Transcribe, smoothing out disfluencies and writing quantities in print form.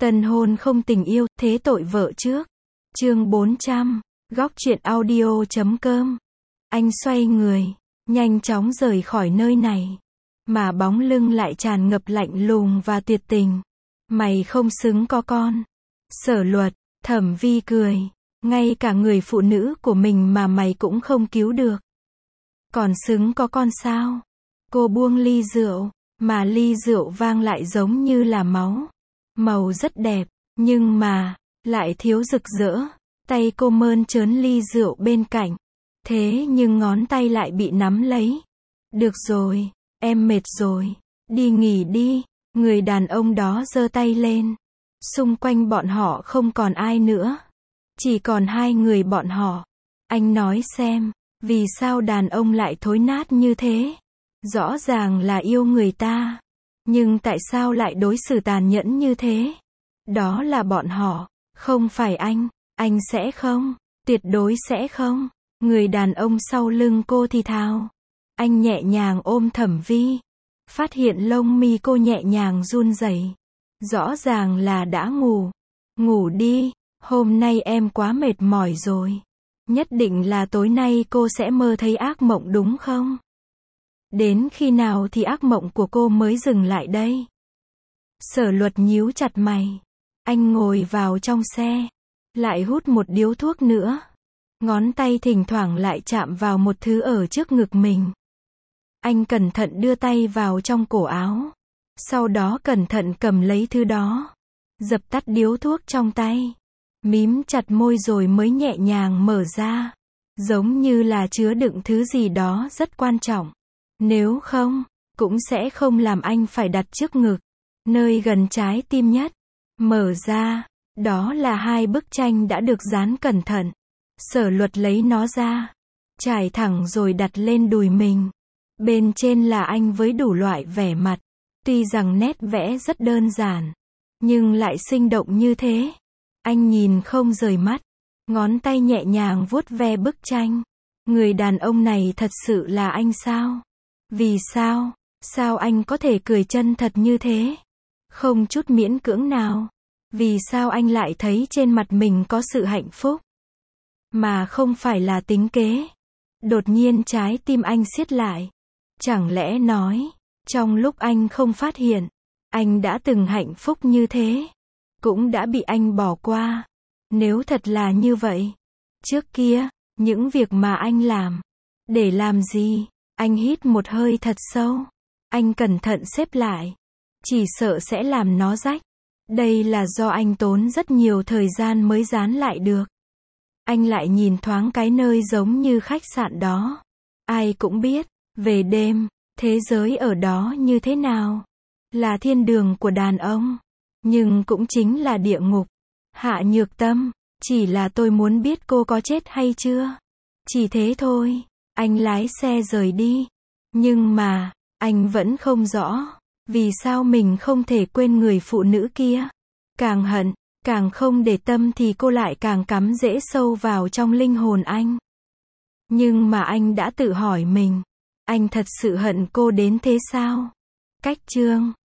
Tân hôn không tình yêu, thế tội vợ trước. Chương 400, góc truyện audio.com. Anh xoay người, nhanh chóng rời khỏi nơi này. Mà bóng lưng lại tràn ngập lạnh lùng và tuyệt tình. Mày không xứng có con. Sở Luật, Thẩm Vi cười. Ngay cả người phụ nữ của mình mà mày cũng không cứu được. Còn xứng có con sao? Cô buông ly rượu, mà ly rượu vang lại giống như là máu. Màu rất đẹp, nhưng mà, lại thiếu rực rỡ. Tay cô mơn trớn ly rượu bên cạnh. Thế nhưng ngón tay lại bị nắm lấy. Được rồi, em mệt rồi. Đi nghỉ đi. Người đàn ông đó giơ tay lên. Xung quanh bọn họ không còn ai nữa. Chỉ còn hai người bọn họ. Anh nói xem, vì sao đàn ông lại thối nát như thế? Rõ ràng là yêu người ta. Nhưng tại sao lại đối xử tàn nhẫn như thế? Đó là bọn họ, không phải anh sẽ không, tuyệt đối sẽ không. Người đàn ông sau lưng cô thì thào. Anh nhẹ nhàng ôm Thẩm Vi. Phát hiện lông mi cô nhẹ nhàng run rẩy. Rõ ràng là đã ngủ. Ngủ đi, hôm nay em quá mệt mỏi rồi. Nhất định là tối nay cô sẽ mơ thấy ác mộng đúng không? Đến khi nào thì ác mộng của cô mới dừng lại đây? Sở Luật nhíu chặt mày. Anh ngồi vào trong xe. Lại hút một điếu thuốc nữa. Ngón tay thỉnh thoảng lại chạm vào một thứ ở trước ngực mình. Anh cẩn thận đưa tay vào trong cổ áo. Sau đó cẩn thận cầm lấy thứ đó. Dập tắt điếu thuốc trong tay. Mím chặt môi rồi mới nhẹ nhàng mở ra. Giống như là chứa đựng thứ gì đó rất quan trọng. Nếu không, cũng sẽ không làm anh phải đặt trước ngực. Nơi gần trái tim nhất. Mở ra. Đó là hai bức tranh đã được dán cẩn thận. Sở Luật lấy nó ra. Trải thẳng rồi đặt lên đùi mình. Bên trên là anh với đủ loại vẻ mặt. Tuy rằng nét vẽ rất đơn giản. Nhưng lại sinh động như thế. Anh nhìn không rời mắt. Ngón tay nhẹ nhàng vuốt ve bức tranh. Người đàn ông này thật sự là anh sao? Vì sao? Sao anh có thể cười chân thật như thế? Không chút miễn cưỡng nào. Vì sao anh lại thấy trên mặt mình có sự hạnh phúc? Mà không phải là tính kế. Đột nhiên trái tim anh siết lại. Chẳng lẽ nói, trong lúc anh không phát hiện, anh đã từng hạnh phúc như thế? Cũng đã bị anh bỏ qua. Nếu thật là như vậy, trước kia, những việc mà anh làm, để làm gì? Anh hít một hơi thật sâu. Anh cẩn thận xếp lại. Chỉ sợ sẽ làm nó rách. Đây là do anh tốn rất nhiều thời gian mới dán lại được. Anh lại nhìn thoáng cái nơi giống như khách sạn đó. Ai cũng biết, về đêm, thế giới ở đó như thế nào? Là thiên đường của đàn ông. Nhưng cũng chính là địa ngục. Hạ Nhược Tâm, chỉ là tôi muốn biết cô có chết hay chưa? Chỉ thế thôi. Anh lái xe rời đi. Nhưng mà, anh vẫn không rõ. Vì sao mình không thể quên người phụ nữ kia? Càng hận, càng không để tâm thì cô lại càng cắm rễ sâu vào trong linh hồn anh. Nhưng mà anh đã tự hỏi mình. Anh thật sự hận cô đến thế sao? Cách chương